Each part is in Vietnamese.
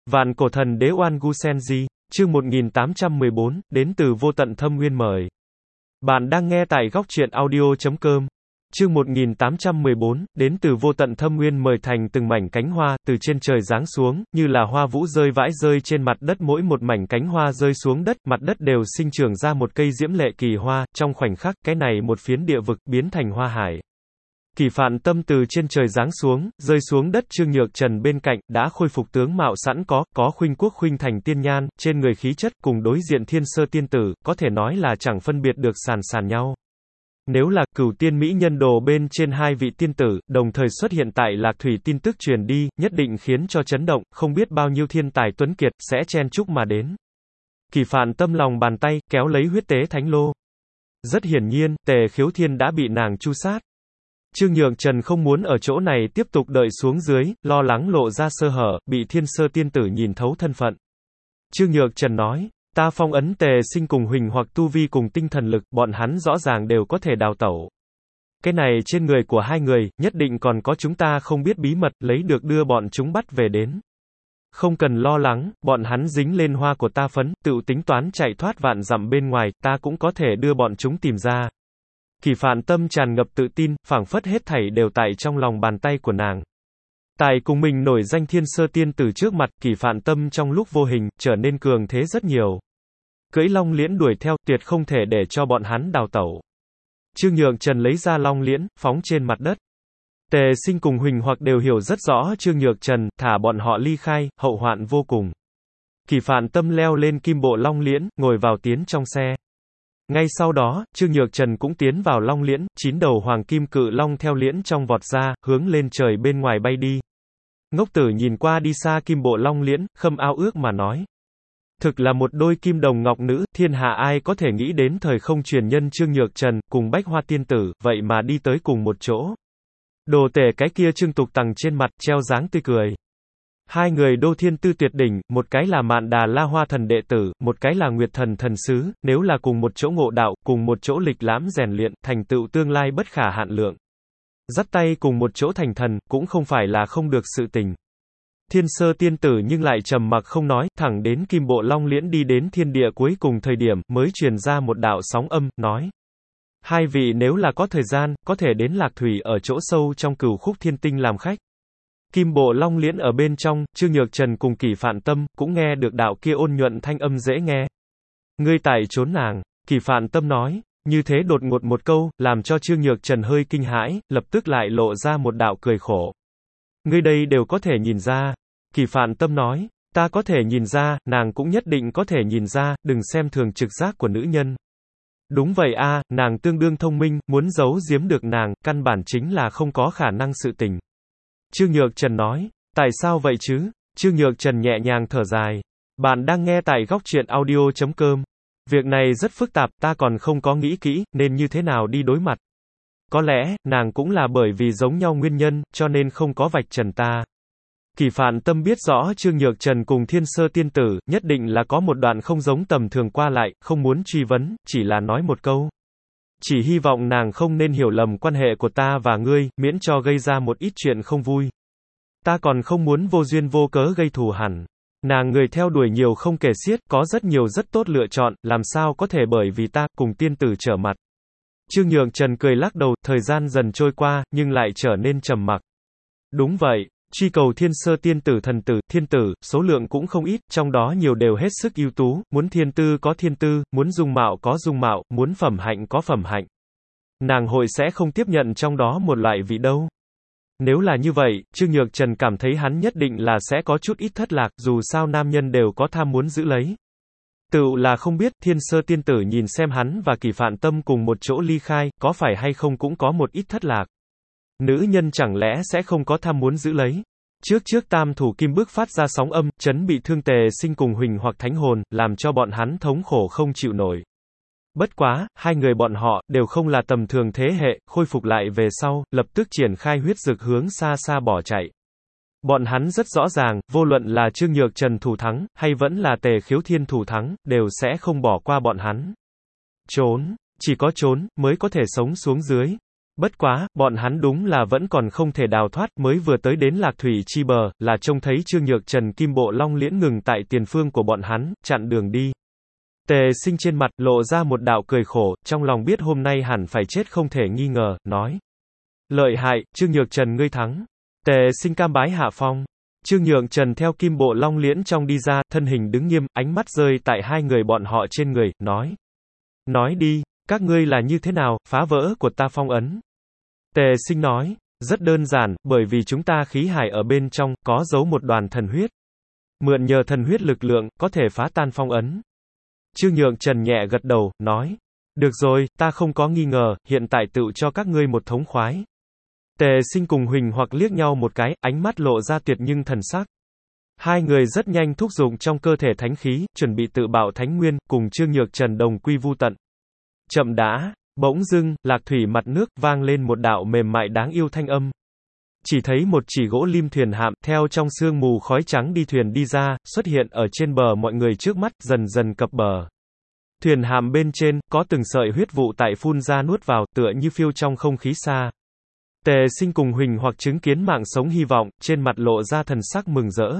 Vạn cổ thần đế Oan Gu Senji, chương 1814, đến từ vô tận thâm nguyên mời. Bạn đang nghe tại góc truyện audio.com. Chương 1814, đến từ vô tận thâm nguyên mời. Thành từng mảnh cánh hoa, từ trên trời giáng xuống, như là hoa vũ rơi vãi rơi trên mặt đất. Mỗi một mảnh cánh hoa rơi xuống đất, mặt đất đều sinh trưởng ra một cây diễm lệ kỳ hoa, trong khoảnh khắc, cái này một phiến địa vực, biến thành hoa hải. Kỳ Phạn Tâm từ trên trời giáng xuống, rơi xuống đất. Trương Nhược Trần bên cạnh, đã khôi phục tướng mạo sẵn có khuynh quốc khuynh thành tiên nhan, trên người khí chất, cùng đối diện Thiên Sơ tiên tử, có thể nói là chẳng phân biệt được sàn nhau. Nếu là Cửu Tiên Mỹ Nhân Đồ bên trên hai vị tiên tử, đồng thời xuất hiện tại Lạc Thủy, tin tức truyền đi, nhất định khiến cho chấn động, không biết bao nhiêu thiên tài tuấn kiệt, sẽ chen chúc mà đến. Kỳ Phạn Tâm lòng bàn tay, kéo lấy huyết tế thánh lô. Rất hiển nhiên, Tề Khiếu Thiên đã bị nàng chu sát. Trương Nhược Trần không muốn ở chỗ này tiếp tục đợi xuống dưới, lo lắng lộ ra sơ hở, bị Thiên Sơ tiên tử nhìn thấu thân phận. Trương Nhược Trần nói, ta phong ấn Tề Sinh cùng Huỳnh hoặc tu vi cùng tinh thần lực, bọn hắn rõ ràng đều có thể đào tẩu. Cái này trên người của hai người, nhất định còn có chúng ta không biết bí mật, lấy được đưa bọn chúng bắt về đến. Không cần lo lắng, bọn hắn dính lên hoa của ta phấn, tự tính toán chạy thoát vạn dặm bên ngoài, ta cũng có thể đưa bọn chúng tìm ra. Kỳ Phạn Tâm tràn ngập tự tin, phảng phất hết thảy đều tại trong lòng bàn tay của nàng. Tại cùng mình nổi danh Thiên Sơ tiên tử trước mặt, Kỳ Phạn Tâm trong lúc vô hình, trở nên cường thế rất nhiều. Cưỡi long liễn đuổi theo, tuyệt không thể để cho bọn hắn đào tẩu. Trương Nhược Trần lấy ra long liễn, phóng trên mặt đất. Tề Sinh cùng Huỳnh hoặc đều hiểu rất rõ Trương Nhược Trần, thả bọn họ ly khai, hậu hoạn vô cùng. Kỳ Phạn Tâm leo lên kim bộ long liễn, ngồi vào tiến trong xe. Ngay sau đó, Trương Nhược Trần cũng tiến vào long liễn, 9 đầu hoàng kim cự long theo liễn trong vọt ra, hướng lên trời bên ngoài bay đi. Ngốc Tử nhìn qua đi xa kim bộ long liễn, khâm ao ước mà nói. Thực là một đôi kim đồng ngọc nữ, thiên hạ ai có thể nghĩ đến thời không truyền nhân Trương Nhược Trần, cùng Bách Hoa tiên tử, vậy mà đi tới cùng một chỗ. Đồ tể cái kia Trương Tục Tằng trên mặt, treo dáng tươi cười. Hai người đô thiên tư tuyệt đỉnh, một cái là Mạn Đà La Hoa thần đệ tử, một cái là Nguyệt thần thần sứ, nếu là cùng một chỗ ngộ đạo, cùng một chỗ lịch lãm rèn luyện, thành tựu tương lai bất khả hạn lượng. Dắt tay cùng một chỗ thành thần, cũng không phải là không được sự tình. Thiên Sơ tiên tử nhưng lại trầm mặc không nói, thẳng đến kim bộ long liễn đi đến thiên địa cuối cùng thời điểm, mới truyền ra một đạo sóng âm, nói. Hai vị nếu là có thời gian, có thể đến Lạc Thủy ở chỗ sâu trong Cửu Khúc Thiên Tinh làm khách. Kim bộ long liễn ở bên trong, Trương Nhược Trần cùng Kỳ Phạn Tâm, cũng nghe được đạo kia ôn nhuận thanh âm dễ nghe. Ngươi tại trốn nàng, Kỳ Phạn Tâm nói, như thế đột ngột một câu, làm cho Trương Nhược Trần hơi kinh hãi, lập tức lại lộ ra một đạo cười khổ. Ngươi đây đều có thể nhìn ra. Kỳ Phạn Tâm nói, ta có thể nhìn ra, nàng cũng nhất định có thể nhìn ra, đừng xem thường trực giác của nữ nhân. Đúng vậy a, nàng tương đương thông minh, muốn giấu giếm được nàng, căn bản chính là không có khả năng sự tình. Trương Nhược Trần nói, tại sao vậy chứ? Trương Nhược Trần nhẹ nhàng thở dài. Bạn đang nghe tại góc truyện audio.com. Việc này rất phức tạp, ta còn không có nghĩ kỹ, nên như thế nào đi đối mặt. Có lẽ, nàng cũng là bởi vì giống nhau nguyên nhân, cho nên không có vạch trần ta. Kỳ Phạn Tâm biết rõ Trương Nhược Trần cùng Thiên Sơ tiên tử, nhất định là có một đoạn không giống tầm thường qua lại, không muốn truy vấn, chỉ là nói một câu. Chỉ hy vọng nàng không nên hiểu lầm quan hệ của ta và ngươi, miễn cho gây ra một ít chuyện không vui. Ta còn không muốn vô duyên vô cớ gây thù hằn. Nàng người theo đuổi nhiều không kể xiết, có rất nhiều rất tốt lựa chọn, làm sao có thể bởi vì ta, cùng tiên tử trở mặt. Trương Nhược Trần cười lắc đầu, thời gian dần trôi qua, nhưng lại trở nên trầm mặc. Đúng vậy. Truy cầu Thiên Sơ tiên tử thần tử, thiên tử, số lượng cũng không ít, trong đó nhiều đều hết sức ưu tú, muốn thiên tư có thiên tư, muốn dung mạo có dung mạo, muốn phẩm hạnh có phẩm hạnh. Nàng hội sẽ không tiếp nhận trong đó một loại vị đâu. Nếu là như vậy, Trương Nhược Trần cảm thấy hắn nhất định là sẽ có chút ít thất lạc, dù sao nam nhân đều có tham muốn giữ lấy. Tựu là không biết, Thiên Sơ tiên tử nhìn xem hắn và Kỳ Phạn Tâm cùng một chỗ ly khai, có phải hay không cũng có một ít thất lạc. Nữ nhân chẳng lẽ sẽ không có tham muốn giữ lấy. Trước tam thủ kim bức phát ra sóng âm, chấn bị thương Tề Sinh cùng Huỳnh hoặc thánh hồn, làm cho bọn hắn thống khổ không chịu nổi. Bất quá, hai người bọn họ, đều không là tầm thường thế hệ, khôi phục lại về sau, lập tức triển khai huyết dực hướng xa xa bỏ chạy. Bọn hắn rất rõ ràng, vô luận là Trương Nhược Trần thủ thắng, hay vẫn là Tề Khiếu Thiên thủ thắng, đều sẽ không bỏ qua bọn hắn. Trốn, chỉ có trốn, mới có thể sống xuống dưới. Bất quá, bọn hắn đúng là vẫn còn không thể đào thoát, mới vừa tới đến Lạc Thủy chi bờ, là trông thấy Trương Nhược Trần Kim Bộ Long Liễn ngừng tại tiền phương của bọn hắn, chặn đường đi. Tề Sinh trên mặt lộ ra một đạo cười khổ, trong lòng biết hôm nay hẳn phải chết không thể nghi ngờ, nói: lợi hại, Trương Nhược Trần ngươi thắng. Tề Sinh cam bái hạ phong. Trương Nhược Trần theo Kim Bộ Long Liễn trong đi ra, thân hình đứng nghiêm, ánh mắt rơi tại hai người bọn họ trên người, nói: nói đi, các ngươi là như thế nào, phá vỡ của ta phong ấn. Tề Sinh nói: rất đơn giản, bởi vì chúng ta khí hải ở bên trong, có giấu một đoàn thần huyết. Mượn nhờ thần huyết lực lượng, có thể phá tan phong ấn. Trương Nhược Trần nhẹ gật đầu, nói: được rồi, ta không có nghi ngờ, hiện tại tự cho các ngươi một thống khoái. Tề Sinh cùng Huỳnh Hoặc liếc nhau một cái, ánh mắt lộ ra tuyệt nhưng thần sắc. Hai người rất nhanh thúc giục trong cơ thể thánh khí, chuẩn bị tự bạo thánh nguyên, cùng Trương Nhược Trần đồng quy vu tận. Chậm đã, bỗng dưng, Lạc Thủy mặt nước, vang lên một đạo mềm mại đáng yêu thanh âm. Chỉ thấy một chỉ gỗ lim thuyền hạm, theo trong sương mù khói trắng đi thuyền đi ra, xuất hiện ở trên bờ mọi người trước mắt, dần dần cập bờ. Thuyền hạm bên trên, có từng sợi huyết vụ tại phun ra nuốt vào, tựa như phiêu trong không khí xa. Tề Sinh cùng Huỳnh Hoặc chứng kiến mạng sống hy vọng, trên mặt lộ ra thần sắc mừng rỡ.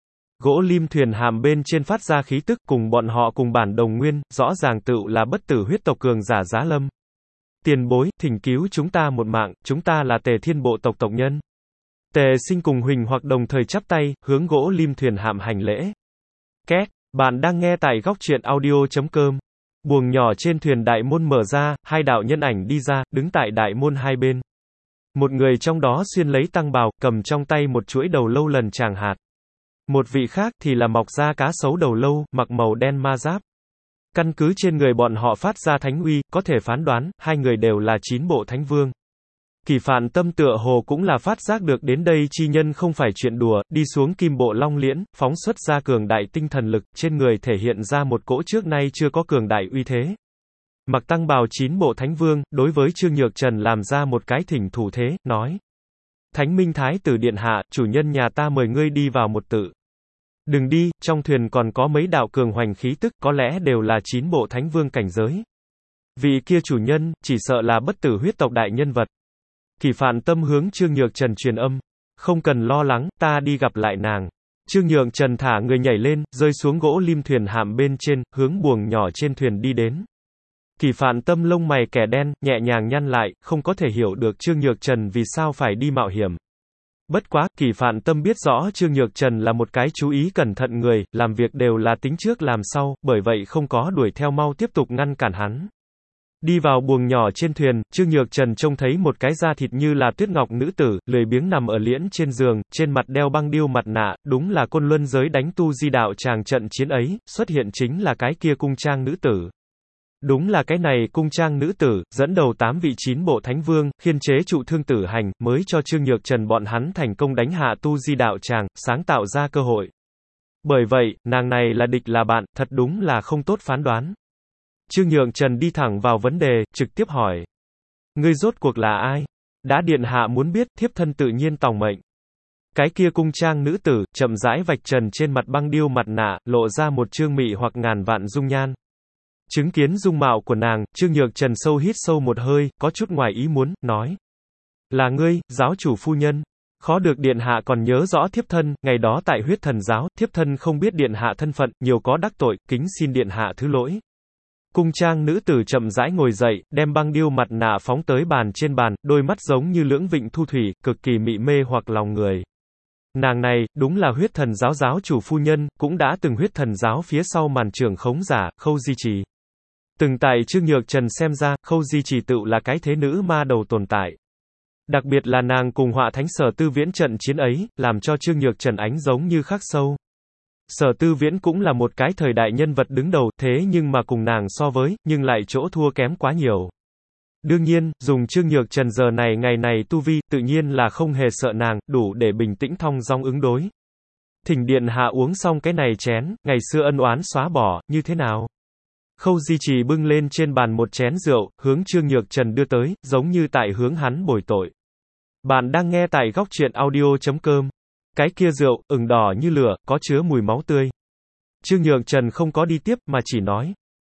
Gỗ lim thuyền hàm bên trên phát ra khí tức, cùng bọn họ cùng bản đồng nguyên, rõ ràng tựu là bất tử huyết tộc cường giả Giá Lâm. Tiền bối, thỉnh cứu chúng ta một mạng, chúng ta là Tề Thiên bộ tộc tộc nhân. Tề Sinh cùng Huỳnh Hoặc đồng thời chắp tay, hướng gỗ lim thuyền hạm hành lễ. Két, bạn đang nghe tại góc truyện audio.com. Buồng nhỏ trên thuyền đại môn mở ra, hai đạo nhân ảnh đi ra, đứng tại đại môn hai bên. Một người trong đó xuyên lấy tăng bào, cầm trong tay một chuỗi đầu lâu lần tràng hạt. Một vị khác thì là mọc da cá sấu đầu lâu, mặc màu đen ma giáp. Căn cứ trên người bọn họ phát ra thánh uy, có thể phán đoán, hai người đều là 9 bộ thánh vương. Kỳ Phạn Tâm tựa hồ cũng là phát giác được đến đây chi nhân không phải chuyện đùa, đi xuống Kim Bộ Long Liễn, phóng xuất ra cường đại tinh thần lực, trên người thể hiện ra một cỗ trước nay chưa có cường đại uy thế. Mặc tăng bào 9 bộ thánh vương, đối với Trương Nhược Trần làm ra một cái thỉnh thủ thế, nói: Thánh Minh Thái tử điện hạ, chủ nhân nhà ta mời ngươi đi vào một tự. Đừng đi, trong thuyền còn có mấy đạo cường hoành khí tức, có lẽ đều là 9 bộ thánh vương cảnh giới. Vị kia chủ nhân, chỉ sợ là bất tử huyết tộc đại nhân vật. Kỳ Phạn Tâm hướng Trương Nhược Trần truyền âm: không cần lo lắng, ta đi gặp lại nàng. Trương Nhược Trần thả người nhảy lên, rơi xuống gỗ lim thuyền hạm bên trên, hướng buồng nhỏ trên thuyền đi đến. Kỳ Phạn Tâm lông mày kẻ đen, nhẹ nhàng nhăn lại, không có thể hiểu được Trương Nhược Trần vì sao phải đi mạo hiểm. Bất quá, Kỳ Phạn Tâm biết rõ Trương Nhược Trần là một cái chú ý cẩn thận người, làm việc đều là tính trước làm sau, bởi vậy không có đuổi theo mau tiếp tục ngăn cản hắn. Đi vào buồng nhỏ trên thuyền, Trương Nhược Trần trông thấy một cái da thịt như là tuyết ngọc nữ tử, lười biếng nằm ở liễn trên giường, trên mặt đeo băng điêu mặt nạ, đúng là Côn Luân giới đánh tu di đạo tràng trận chiến ấy, xuất hiện chính là cái kia cung trang nữ tử. Đúng là cái này cung trang nữ tử, dẫn đầu 8 vị 9 bộ thánh vương, khiên chế trụ Thương Tử Hành, mới cho Trương Nhược Trần bọn hắn thành công đánh hạ tu di đạo tràng, sáng tạo ra cơ hội. Bởi vậy, nàng này là địch là bạn, thật đúng là không tốt phán đoán. Trương Nhược Trần đi thẳng vào vấn đề, trực tiếp hỏi: ngươi rốt cuộc là ai? Đã điện hạ muốn biết, thiếp thân tự nhiên tòng mệnh. Cái kia cung trang nữ tử, chậm rãi vạch trần trên mặt băng điêu mặt nạ, lộ ra một trương mị hoặc ngàn vạn dung nhan. Chứng kiến dung mạo của nàng, Trương Nhược Trần sâu hít sâu một hơi, có chút ngoài ý muốn, nói: là ngươi, giáo chủ phu nhân. Khó được điện hạ còn nhớ rõ thiếp thân, ngày đó tại huyết thần giáo, thiếp thân không biết điện hạ thân phận, nhiều có đắc tội, kính xin điện hạ thứ lỗi. Cung trang nữ tử chậm rãi ngồi dậy, đem băng điêu mặt nạ phóng tới bàn trên bàn, đôi mắt giống như lưỡng vịnh thu thủy, cực kỳ mị mê hoặc lòng người. Nàng này, đúng là huyết thần giáo giáo chủ phu nhân, cũng đã từng huyết thần giáo phía sau màn trưởng khống giả, Khâu Di Trì. Từng tại Trương Nhược Trần xem ra, Khâu Di Trì tựu là cái thế nữ ma đầu tồn tại. Đặc biệt là nàng cùng Họa Thánh Sở Tư Viễn trận chiến ấy, làm cho Trương Nhược Trần ánh giống như khắc sâu. Sở Tư Viễn cũng là một cái thời đại nhân vật đứng đầu, thế nhưng mà cùng nàng so với, nhưng lại chỗ thua kém quá nhiều. Đương nhiên, dùng Trương Nhược Trần giờ này ngày này tu vi, tự nhiên là không hề sợ nàng, đủ để bình tĩnh thong dong ứng đối. Thỉnh điện hạ uống xong cái này chén, ngày xưa ân oán xóa bỏ, như thế nào? Khâu Di Trì bưng lên trên bàn một chén rượu, hướng Trương Nhược Trần đưa tới, giống như tại hướng hắn bồi tội. Bạn đang nghe tại góc truyện audio.com. Cái kia rượu, ửng đỏ như lửa, có chứa mùi máu tươi. Trương Nhược Trần không có đi tiếp, mà chỉ nói: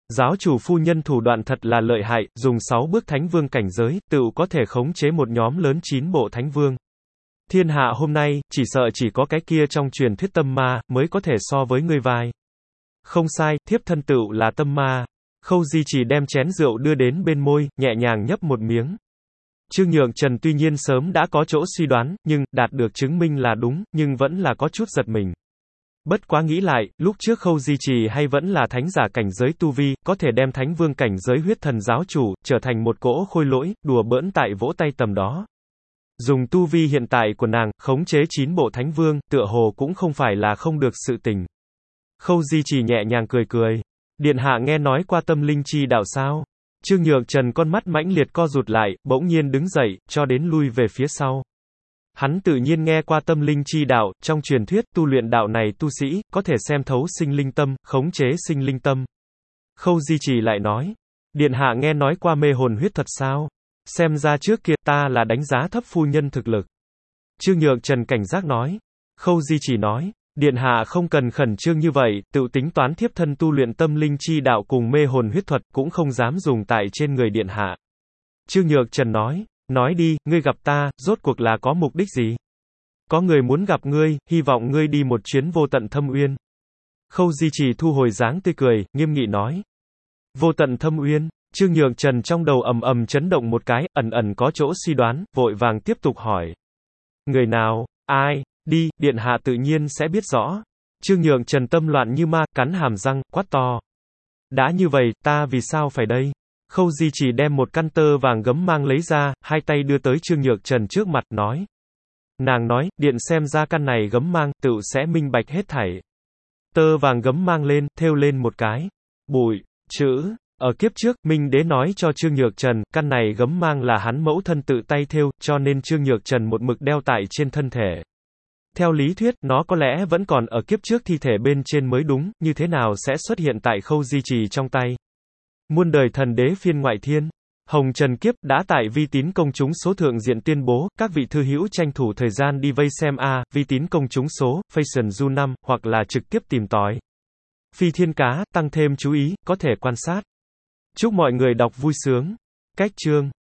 Giáo chủ phu nhân thủ đoạn thật là lợi hại, dùng 6 bước thánh vương cảnh giới, tựu có thể khống chế một nhóm lớn 9 bộ thánh vương. Thiên hạ hôm nay, chỉ sợ chỉ có cái kia trong truyền thuyết tâm ma, mới có thể so với ngươi vai. Không sai, thiếp thân tựu là tâm ma. Khâu Di chỉ đem chén rượu đưa đến bên môi, nhẹ nhàng nhấp một miếng. Trương Nhượng Trần tuy nhiên sớm đã có chỗ suy đoán, nhưng, đạt được chứng minh là đúng, nhưng vẫn là có chút giật mình. Bất quá nghĩ lại, lúc trước Khâu Di Trì hay vẫn là thánh giả cảnh giới tu vi, có thể đem thánh vương cảnh giới huyết thần giáo chủ, trở thành một cỗ khôi lỗi, đùa bỡn tại vỗ tay tầm đó. Dùng tu vi hiện tại của nàng, khống chế 9 bộ thánh vương, tựa hồ cũng không phải là không được sự tình. Khâu Di Trì nhẹ nhàng cười cười. Điện hạ nghe nói qua tâm linh chi đạo sao? Trương Nhượng Trần con mắt mãnh liệt co rụt lại, bỗng nhiên đứng dậy, cho đến lui về phía sau. Hắn tự nhiên nghe qua tâm linh chi đạo, trong truyền thuyết, tu luyện đạo này tu sĩ, có thể xem thấu sinh linh tâm, khống chế sinh linh tâm. Khâu Di Trì lại nói, điện hạ nghe nói qua mê hồn huyết thuật sao? Xem ra trước kia ta là đánh giá thấp phu nhân thực lực. Trương Nhượng Trần cảnh giác nói. Khâu Di Trì nói, điện hạ không cần khẩn trương như vậy, tự tính toán thiếp thân tu luyện tâm linh chi đạo cùng mê hồn huyết thuật, cũng không dám dùng tại trên người điện hạ. Trương Nhượng Trần nói đi, ngươi gặp ta, rốt cuộc là có mục đích gì? Có người muốn gặp ngươi, hy vọng ngươi đi một chuyến vô tận thâm uyên. Khâu Di Trì thu hồi dáng tươi cười, nghiêm nghị nói. Vô tận thâm uyên, Trương Nhượng Trần trong đầu ầm ầm chấn động một cái, ẩn ẩn có chỗ suy đoán, vội vàng tiếp tục hỏi. Người nào, ai, đi, điện hạ tự nhiên sẽ biết rõ. Trương Nhượng Trần tâm loạn như ma, cắn hàm răng, quát to. Đã như vậy, ta vì sao phải đây? Khâu Di Trì đem một căn tơ vàng gấm mang lấy ra, hai tay đưa tới Trương Nhượng Trần trước mặt, nói. Nàng nói, điện xem ra căn này gấm mang, tựu sẽ minh bạch hết thảy. Tơ vàng gấm mang lên, thêu lên một cái. Bụi, chữ. Ở kiếp trước, Minh Đế nói cho Trương Nhượng Trần, căn này gấm mang là hắn mẫu thân tự tay thêu, cho nên Trương Nhượng Trần một mực đeo tại trên thân thể. Theo lý thuyết, nó có lẽ vẫn còn ở kiếp trước thi thể bên trên mới đúng, như thế nào sẽ xuất hiện tại Khâu Di Trì trong tay. Muôn đời thần đế phiên ngoại thiên. Hồng Trần Kiếp đã tại Vi Tín công chúng số thượng diện tuyên bố, các vị thư hữu tranh thủ thời gian đi vây xem Vi Tín công chúng số, Fashion Du 5, hoặc là trực tiếp tìm tòi. Phi Thiên Cá, tăng thêm chú ý, có thể quan sát. Chúc mọi người đọc vui sướng. Cách chương